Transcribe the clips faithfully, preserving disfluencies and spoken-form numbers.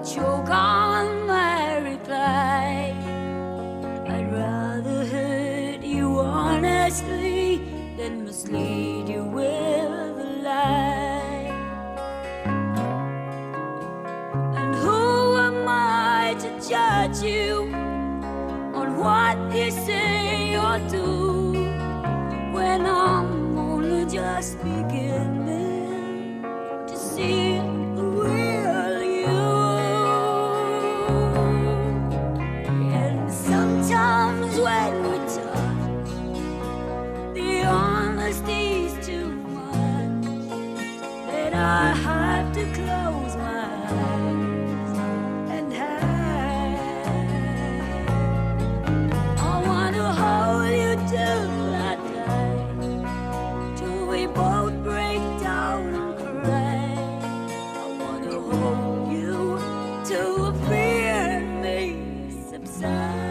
choke on my reply. I'd rather hurt you honestly than mislead you with a lie. And who am I to judge you on what you say or do when I'm only just beginning to see the real you? And sometimes when we touch, the honesty's too much, that I have to close my eyes and hide. I wanna hold you till I die, till we both break down and cry. I wanna hold you till the fear in me subsides.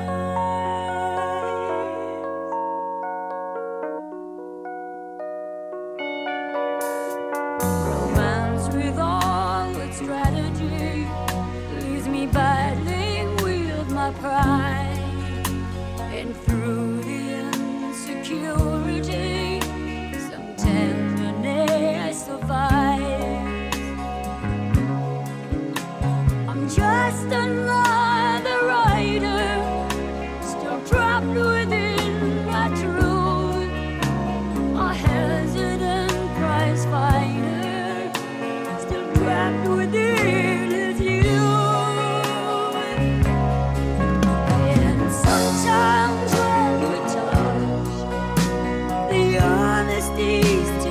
Romance with all its strategy leaves me battling with my pride. And through the insecurity, some tenderness survives. I'm just another writer, still trapped within my truth. A hesitant prize fighter, still trapped within his youth. And sometimes when we touch, the honesty's too